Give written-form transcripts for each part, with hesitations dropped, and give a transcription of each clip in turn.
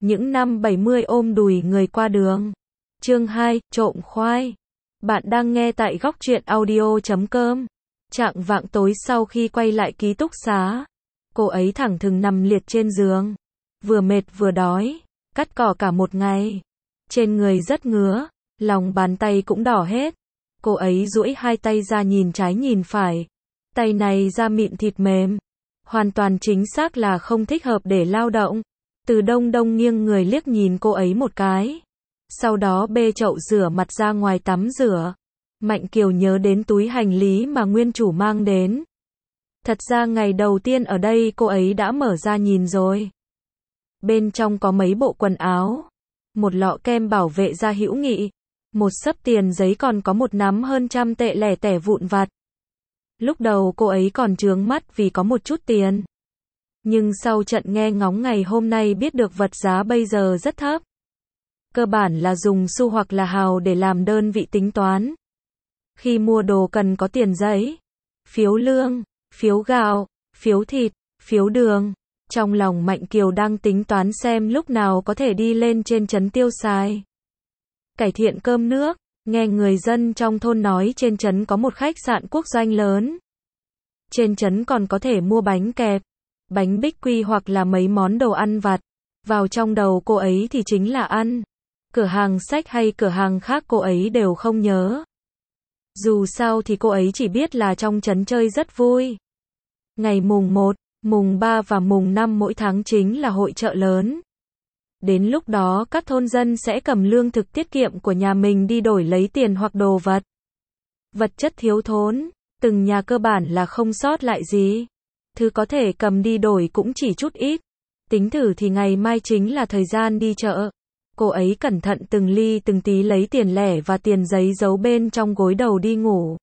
những năm 70 ôm đùi người qua đường. Chương 2, trộm khoai. Bạn đang nghe tại góc truyện audio.com. Chạng vạng tối sau khi quay lại ký túc xá, cô ấy thẳng thừng nằm liệt trên giường. Vừa mệt vừa đói, cắt cỏ cả một ngày. Trên người rất ngứa, lòng bàn tay cũng đỏ hết. Cô ấy duỗi hai tay ra nhìn trái nhìn phải. Tay này da mịn thịt mềm. Hoàn toàn chính xác là không thích hợp để lao động. Từ Đông Đông nghiêng người liếc nhìn cô ấy một cái. Sau đó bê chậu rửa mặt ra ngoài tắm rửa. Mạnh Kiều nhớ đến túi hành lý mà nguyên chủ mang đến. Thật ra ngày đầu tiên ở đây cô ấy đã mở ra nhìn rồi. Bên trong có mấy bộ quần áo, một lọ kem bảo vệ da hữu nghị, một xấp tiền giấy, còn có một nắm hơn 100 tệ lẻ tẻ vụn vặt. Lúc đầu cô ấy còn chướng mắt vì có một chút tiền. Nhưng sau trận nghe ngóng ngày hôm nay biết được vật giá bây giờ rất thấp. Cơ bản là dùng xu hoặc là hào để làm đơn vị tính toán. Khi mua đồ cần có tiền giấy, phiếu lương, phiếu gạo, phiếu thịt, phiếu đường. Trong lòng Mạnh Kiều đang tính toán xem lúc nào có thể đi lên trên trấn tiêu xài. Cải thiện cơm nước, nghe người dân trong thôn nói trên trấn có một khách sạn quốc doanh lớn. Trên trấn còn có thể mua bánh kẹp, bánh bích quy hoặc là mấy món đồ ăn vặt. Vào trong đầu cô ấy thì chính là ăn. Cửa hàng sách hay cửa hàng khác cô ấy đều không nhớ. Dù sao thì cô ấy chỉ biết là trong trấn chơi rất vui. Ngày mùng 1, mùng 3 và mùng 5 mỗi tháng chính là hội chợ lớn. Đến lúc đó các thôn dân sẽ cầm lương thực tiết kiệm của nhà mình đi đổi lấy tiền hoặc đồ vật. Vật chất thiếu thốn, từng nhà cơ bản là không sót lại gì. Thứ có thể cầm đi đổi cũng chỉ chút ít. Tính thử thì ngày mai chính là thời gian đi chợ. Cô ấy cẩn thận từng ly từng tí lấy tiền lẻ và tiền giấy giấu bên trong gối đầu đi ngủ.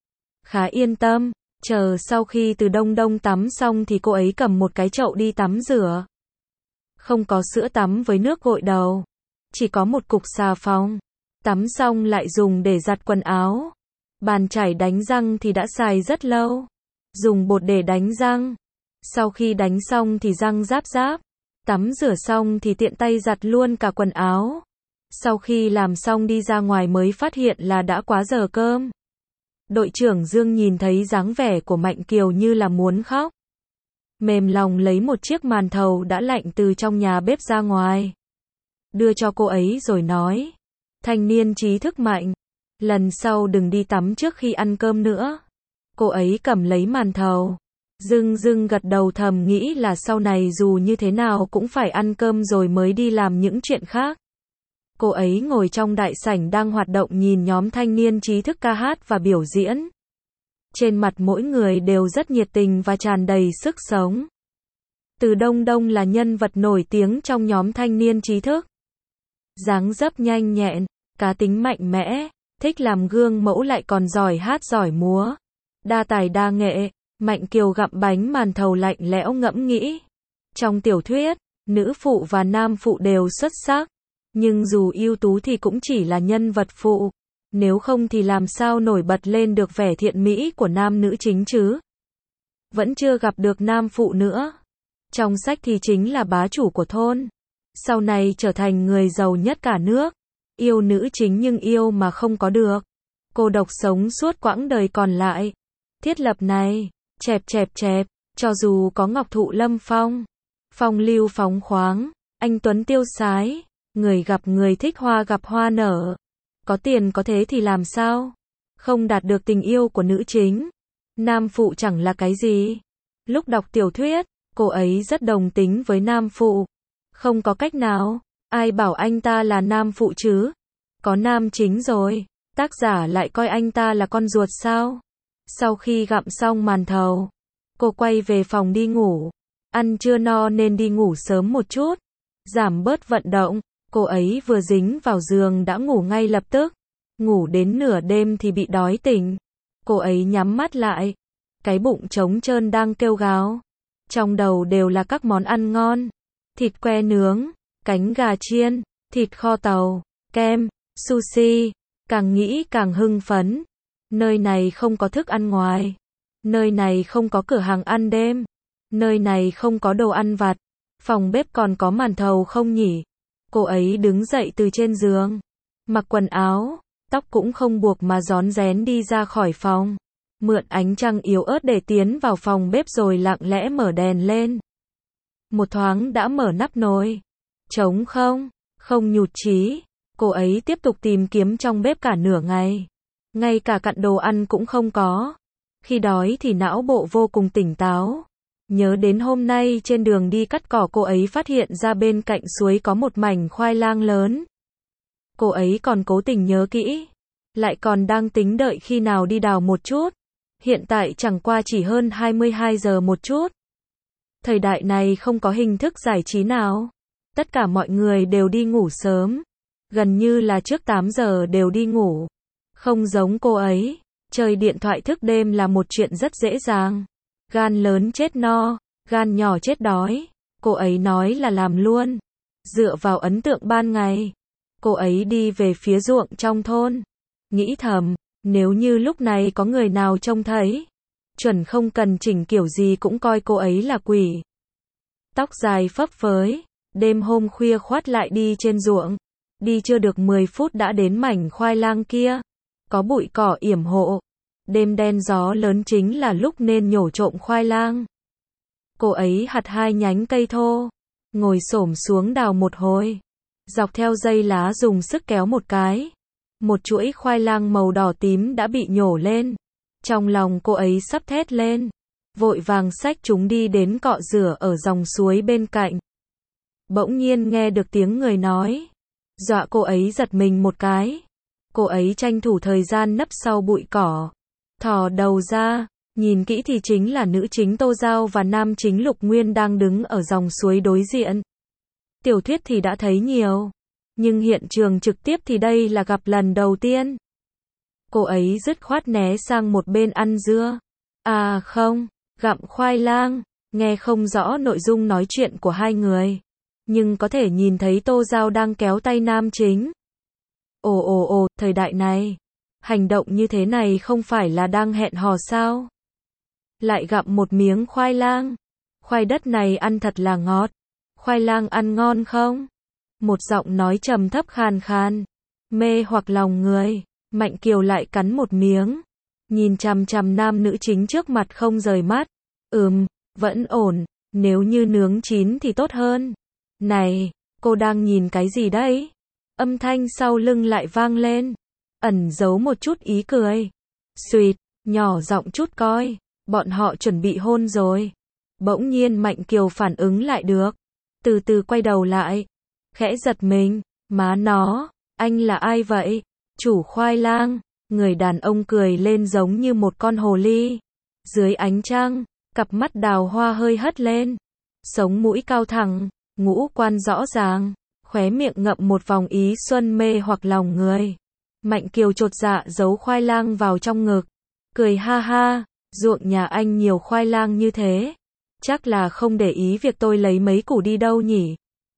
Khá yên tâm, chờ sau khi Từ Đông Đông tắm xong thì cô ấy cầm một cái chậu đi tắm rửa. Không có sữa tắm với nước gội đầu, chỉ có một cục xà phòng. Tắm xong lại dùng để giặt quần áo. Bàn chải đánh răng thì đã xài rất lâu. Dùng bột để đánh răng. Sau khi đánh xong thì răng ráp ráp. Tắm rửa xong thì tiện tay giặt luôn cả quần áo. Sau khi làm xong đi ra ngoài mới phát hiện là đã quá giờ cơm. Đội trưởng Dương nhìn thấy dáng vẻ của Mạnh Kiều như là muốn khóc. Mềm lòng lấy một chiếc màn thầu đã lạnh từ trong nhà bếp ra ngoài. Đưa cho cô ấy rồi nói. Thanh niên trí thức Mạnh, lần sau đừng đi tắm trước khi ăn cơm nữa. Cô ấy cầm lấy màn thầu. Dưng gật đầu thầm nghĩ là sau này dù như thế nào cũng phải ăn cơm rồi mới đi làm những chuyện khác. Cô ấy ngồi trong đại sảnh đang hoạt động nhìn nhóm thanh niên trí thức ca hát và biểu diễn. Trên mặt mỗi người đều rất nhiệt tình và tràn đầy sức sống. Từ Đông Đông là nhân vật nổi tiếng trong nhóm thanh niên trí thức. Dáng dấp nhanh nhẹn, cá tính mạnh mẽ, thích làm gương mẫu lại còn giỏi hát giỏi múa. Đa tài đa nghệ. Mạnh Kiều gặm bánh màn thầu lạnh lẽo ngẫm nghĩ. Trong tiểu thuyết, nữ phụ và nam phụ đều xuất sắc. Nhưng dù ưu tú thì cũng chỉ là nhân vật phụ. Nếu không thì làm sao nổi bật lên được vẻ thiện mỹ của nam nữ chính chứ? Vẫn chưa gặp được nam phụ nữa. Trong sách thì chính là bá chủ của thôn. Sau này trở thành người giàu nhất cả nước. Yêu nữ chính nhưng yêu mà không có được. Cô độc sống suốt quãng đời còn lại. Thiết lập này, chẹp, cho dù có Ngọc Thụ Lâm Phong. Phong lưu phóng khoáng, anh tuấn tiêu sái. Người gặp người thích hoa gặp hoa nở. Có tiền có thế thì làm sao? Không đạt được tình yêu của nữ chính. Nam phụ chẳng là cái gì. Lúc đọc tiểu thuyết, cô ấy rất đồng tính với nam phụ. Không có cách nào, ai bảo anh ta là nam phụ chứ? Có nam chính rồi, tác giả lại coi anh ta là con ruột sao? Sau khi gặm xong màn thầu, cô quay về phòng đi ngủ. Ăn chưa no nên đi ngủ sớm một chút. Giảm bớt vận động. Cô ấy vừa dính vào giường đã ngủ ngay lập tức. Ngủ đến nửa đêm thì bị đói tỉnh. Cô ấy nhắm mắt lại. Cái bụng trống trơn đang kêu gào. Trong đầu đều là các món ăn ngon. Thịt que nướng, cánh gà chiên, thịt kho tàu, kem, sushi. Càng nghĩ càng hưng phấn. Nơi này không có thức ăn ngoài. Nơi này không có cửa hàng ăn đêm. Nơi này không có đồ ăn vặt. Phòng bếp còn có màn thầu không nhỉ? Cô ấy đứng dậy từ trên giường, mặc quần áo, tóc cũng không buộc mà rón rén đi ra khỏi phòng. Mượn ánh trăng yếu ớt để tiến vào phòng bếp rồi lặng lẽ mở đèn lên. Một thoáng đã mở nắp nồi. Trống không, không nhụt chí. Cô ấy tiếp tục tìm kiếm trong bếp cả nửa ngày. Ngay cả cặn đồ ăn cũng không có. Khi đói thì não bộ vô cùng tỉnh táo. Nhớ đến hôm nay trên đường đi cắt cỏ cô ấy phát hiện ra bên cạnh suối có một mảnh khoai lang lớn. Cô ấy còn cố tình nhớ kỹ. Lại còn đang tính đợi khi nào đi đào một chút. Hiện tại chẳng qua chỉ hơn 22 giờ một chút. Thời đại này không có hình thức giải trí nào. Tất cả mọi người đều đi ngủ sớm. Gần như là trước 8 giờ đều đi ngủ. Không giống cô ấy. Chơi điện thoại thức đêm là một chuyện rất dễ dàng. Gan lớn chết no, gan nhỏ chết đói. Cô ấy nói là làm luôn. Dựa vào ấn tượng ban ngày. Cô ấy đi về phía ruộng trong thôn. Nghĩ thầm, nếu như lúc này có người nào trông thấy. Chuẩn không cần chỉnh kiểu gì cũng coi cô ấy là quỷ. Tóc dài phấp phới. Đêm hôm khuya khoắt lại đi trên ruộng. Đi chưa được 10 phút đã đến mảnh khoai lang kia. Có bụi cỏ yểm hộ. Đêm đen gió lớn chính là lúc nên nhổ trộm khoai lang. Cô ấy hặt 2 nhánh cây thô. Ngồi xổm xuống đào một hồi. Dọc theo dây lá dùng sức kéo một cái. Một chuỗi khoai lang màu đỏ tím đã bị nhổ lên. Trong lòng cô ấy sắp thét lên. Vội vàng xách chúng đi đến cọ rửa ở dòng suối bên cạnh. Bỗng nhiên nghe được tiếng người nói. Dọa cô ấy giật mình một cái. Cô ấy tranh thủ thời gian nấp sau bụi cỏ. Thò đầu ra, nhìn kỹ thì chính là nữ chính Tô Giao và nam chính Lục Nguyên đang đứng ở dòng suối đối diện. Tiểu thuyết thì đã thấy nhiều, nhưng hiện trường trực tiếp thì đây là gặp lần đầu tiên. Cô ấy dứt khoát né sang một bên ăn dưa. À không, gặm khoai lang, nghe không rõ nội dung nói chuyện của hai người. Nhưng có thể nhìn thấy Tô Giao đang kéo tay nam chính. Ồ, thời đại này. Hành động như thế này không phải là đang hẹn hò sao? Lại gặm một miếng khoai lang. Khoai đất này ăn thật là ngọt. Khoai lang ăn ngon không? Một giọng nói trầm thấp khàn khàn. Mê hoặc lòng người. Mạnh Kiều lại cắn một miếng. Nhìn chằm chằm nam nữ chính trước mặt không rời mắt. Vẫn ổn. Nếu như nướng chín thì tốt hơn. Này, cô đang nhìn cái gì đấy? Âm thanh sau lưng lại vang lên. Ẩn giấu một chút ý cười. Xuyệt, nhỏ giọng chút coi. Bọn họ chuẩn bị hôn rồi. Bỗng nhiên Mạnh Kiều phản ứng lại được. Từ từ quay đầu lại. Khẽ giật mình. Má nó, anh là ai vậy? Chủ khoai lang. Người đàn ông cười lên giống như một con hồ ly. Dưới ánh trăng, cặp mắt đào hoa hơi hất lên. Sống mũi cao thẳng, ngũ quan rõ ràng. Khóe miệng ngậm một vòng ý xuân mê hoặc lòng người. Mạnh Kiều chột dạ giấu khoai lang vào trong ngực. Cười ha ha, ruộng nhà anh nhiều khoai lang như thế. Chắc là không để ý việc tôi lấy mấy củ đi đâu nhỉ?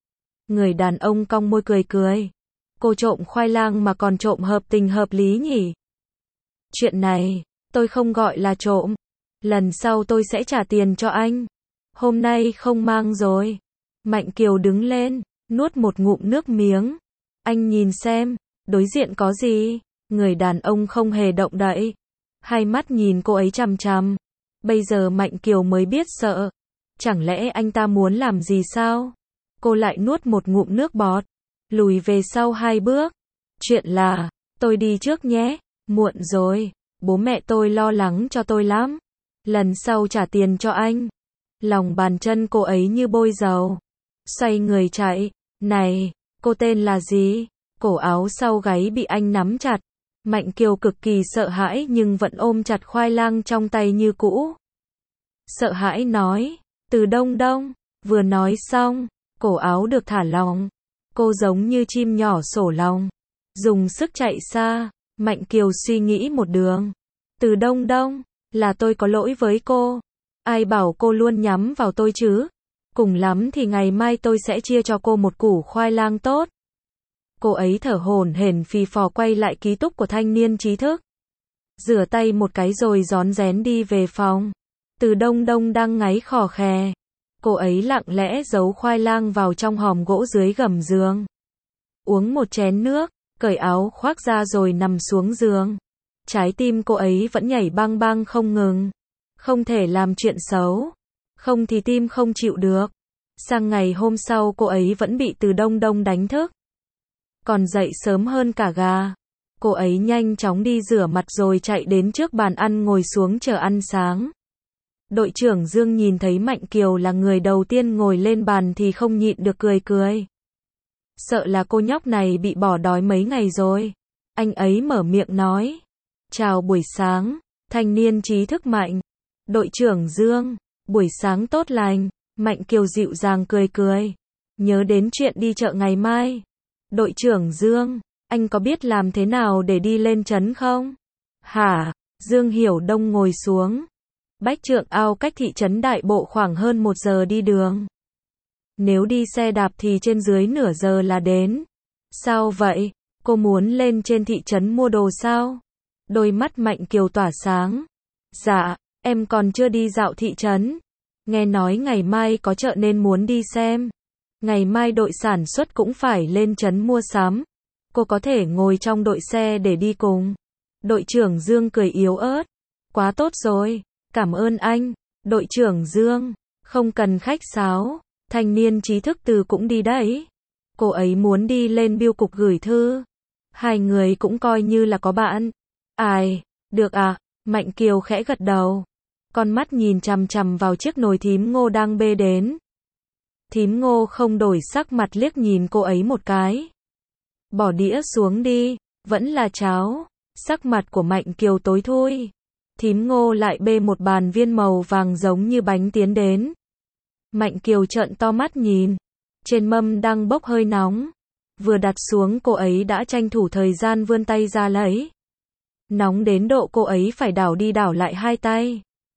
Người đàn ông cong môi cười cười. Cô trộm khoai lang mà còn trộm hợp tình hợp lý nhỉ? Chuyện này, tôi không gọi là trộm. Lần sau tôi sẽ trả tiền cho anh. Hôm nay không mang rồi. Mạnh Kiều đứng lên, nuốt một ngụm nước miếng. Anh nhìn xem, đối diện có gì? Người đàn ông không hề động đậy. Hai mắt nhìn cô ấy chằm chằm. Bây giờ Mạnh Kiều mới biết sợ. Chẳng lẽ anh ta muốn làm gì sao? Cô lại nuốt một ngụm nước bọt. Lùi về sau 2 bước. Chuyện là, tôi đi trước nhé. Muộn rồi. Bố mẹ tôi lo lắng cho tôi lắm. Lần sau trả tiền cho anh. Lòng bàn chân cô ấy như bôi dầu. Xoay người chạy. Này, cô tên là gì? Cổ áo sau gáy bị anh nắm chặt. Mạnh Kiều cực kỳ sợ hãi nhưng vẫn ôm chặt khoai lang trong tay như cũ. Sợ hãi nói, từ Đông Đông. Vừa nói xong, cổ áo được thả lỏng. Cô giống như chim nhỏ sổ lòng. Dùng sức chạy xa. Mạnh Kiều suy nghĩ một đường. Từ Đông Đông, là tôi có lỗi với cô. Ai bảo cô luôn nhắm vào tôi chứ? Cùng lắm thì ngày mai tôi sẽ chia cho cô một củ khoai lang tốt. Cô ấy thở hổn hển phì phò quay lại ký túc của thanh niên trí thức. Rửa tay một cái rồi rón rén đi về phòng. Từ Đông Đông đang ngáy khò khè. Cô ấy lặng lẽ giấu khoai lang vào trong hòm gỗ dưới gầm giường. uống một chén nước, cởi áo khoác ra rồi nằm xuống giường. Trái tim cô ấy vẫn nhảy bang bang không ngừng. Không thể làm chuyện xấu. Không thì tim không chịu được. Sang ngày hôm sau cô ấy vẫn bị Từ Đông Đông đánh thức. Còn dậy sớm hơn cả gà. Cô ấy nhanh chóng đi rửa mặt rồi chạy đến trước bàn ăn ngồi xuống chờ ăn sáng. Đội trưởng Dương nhìn thấy Mạnh Kiều là người đầu tiên ngồi lên bàn thì không nhịn được cười cười. Sợ là cô nhóc này bị bỏ đói mấy ngày rồi. Anh ấy mở miệng nói. Chào buổi sáng, thanh niên trí thức Mạnh. Đội trưởng Dương, buổi sáng tốt lành. Mạnh Kiều dịu dàng cười cười. Nhớ đến chuyện đi chợ ngày mai. Đội trưởng Dương, anh có biết làm thế nào để đi lên trấn không? Hả? Dương Hiểu Đông ngồi xuống. Bách Trượng Ao cách thị trấn Đại Bộ khoảng hơn 1 giờ đi đường. Nếu đi xe đạp thì trên dưới nửa giờ là đến. Sao vậy? Cô muốn lên trên thị trấn mua đồ sao? Đôi mắt Mạnh Kiều tỏa sáng. Dạ, em còn chưa đi dạo thị trấn. Nghe nói ngày mai có chợ nên muốn đi xem. Ngày mai đội sản xuất cũng phải lên trấn mua sắm. Cô có thể ngồi trong đội xe để đi cùng. Đội trưởng Dương cười yếu ớt. Quá tốt rồi, cảm ơn anh. Đội trưởng Dương, không cần khách sáo. Thanh niên trí thức Từ cũng đi đấy. Cô ấy muốn đi lên bưu cục gửi thư. Hai người cũng coi như là có bạn. Ai, được à? Mạnh Kiều khẽ gật đầu. Con mắt nhìn chằm chằm vào chiếc nồi thím Ngô đang bê đến. Thím Ngô không đổi sắc mặt liếc nhìn cô ấy một cái. Bỏ đĩa xuống đi, vẫn là cháo. Sắc mặt của Mạnh Kiều tối thui. Thím Ngô lại bê một bàn viên màu vàng giống như bánh tiến đến. Mạnh Kiều trợn to mắt nhìn. Trên mâm đang bốc hơi nóng. Vừa đặt xuống cô ấy đã tranh thủ thời gian vươn tay ra lấy. Nóng đến độ cô ấy phải đảo đi đảo lại hai tay.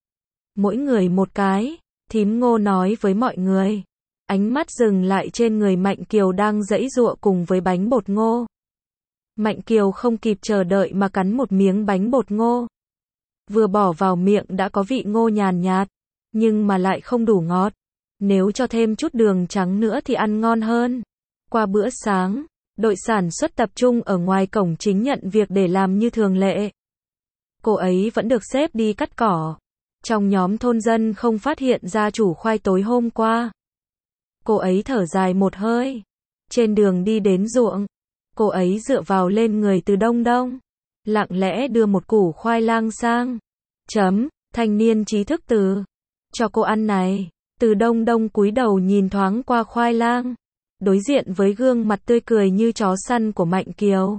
Mỗi người một cái, thím Ngô nói với mọi người. Ánh mắt dừng lại trên người Mạnh Kiều đang giãy giụa cùng với bánh bột ngô. Mạnh Kiều không kịp chờ đợi mà cắn một miếng bánh bột ngô. Vừa bỏ vào miệng đã có vị ngô nhàn nhạt, nhưng mà lại không đủ ngọt. Nếu cho thêm chút đường trắng nữa thì ăn ngon hơn. Qua bữa sáng, đội sản xuất tập trung ở ngoài cổng chính nhận việc để làm như thường lệ. Cô ấy vẫn được xếp đi cắt cỏ. Trong nhóm thôn dân không phát hiện ra chủ khoai tối hôm qua. Cô ấy thở dài một hơi. Trên đường đi đến ruộng, cô ấy dựa vào lên người Từ Đông Đông, lặng lẽ đưa một củ khoai lang sang. Thanh niên trí thức Từ, cho cô ăn này. Từ Đông Đông cúi đầu nhìn thoáng qua khoai lang, đối diện với gương mặt tươi cười như chó săn của Mạnh Kiều.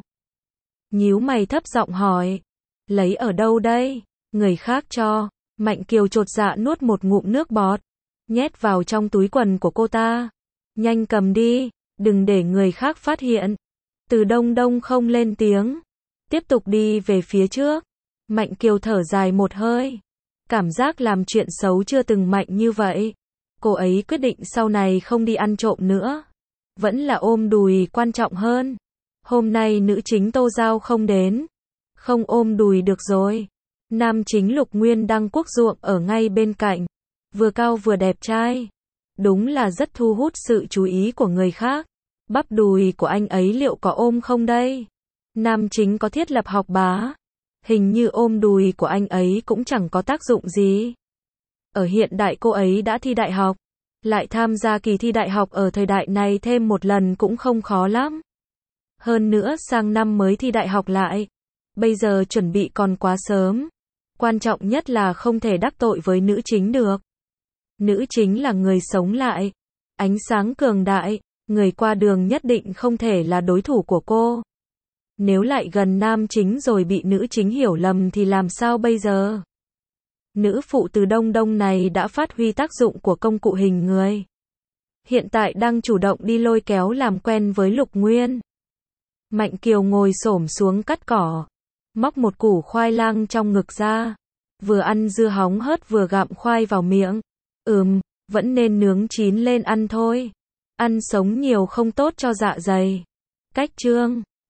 Nhíu mày thấp giọng hỏi, lấy ở đâu đây? Người khác cho. Mạnh Kiều chột dạ nuốt một ngụm nước bọt, nhét vào trong túi quần của cô ta. Nhanh cầm đi, đừng để người khác phát hiện. Từ Đông Đông không lên tiếng, tiếp tục đi về phía trước. Mạnh Kiều thở dài một hơi. Cảm giác làm chuyện xấu chưa từng mạnh như vậy. Cô ấy quyết định sau này không đi ăn trộm nữa. Vẫn là ôm đùi quan trọng hơn. Hôm nay nữ chính Tô Giao không đến. Không ôm đùi được rồi. Nam chính Lục Nguyên Đăng Quốc ruộng ở ngay bên cạnh. Vừa cao vừa đẹp trai. Đúng là rất thu hút sự chú ý của người khác. Bắp đùi của anh ấy liệu có ôm không đây? Nam chính có thiết lập học bá. Hình như ôm đùi của anh ấy cũng chẳng có tác dụng gì. Ở hiện đại cô ấy đã thi đại học. Lại tham gia kỳ thi đại học ở thời đại này thêm một lần cũng không khó lắm. Hơn nữa sang năm mới thi đại học lại. Bây giờ chuẩn bị còn quá sớm. Quan trọng nhất là không thể đắc tội với nữ chính được. Nữ chính là người sống lại. Ánh sáng cường đại. Người qua đường nhất định không thể là đối thủ của cô. Nếu lại gần nam chính rồi bị nữ chính hiểu lầm thì làm sao bây giờ? Nữ phụ Từ Đông Đông này đã phát huy tác dụng của công cụ hình người. Hiện tại đang chủ động đi lôi kéo làm quen với Lục Nguyên. Mạnh Kiều ngồi xổm xuống cắt cỏ. Móc một củ khoai lang trong ngực ra. Vừa ăn dưa hóng hớt vừa gặm khoai vào miệng. Vẫn nên nướng chín lên ăn thôi. Ăn sống nhiều không tốt cho dạ dày. Cách chương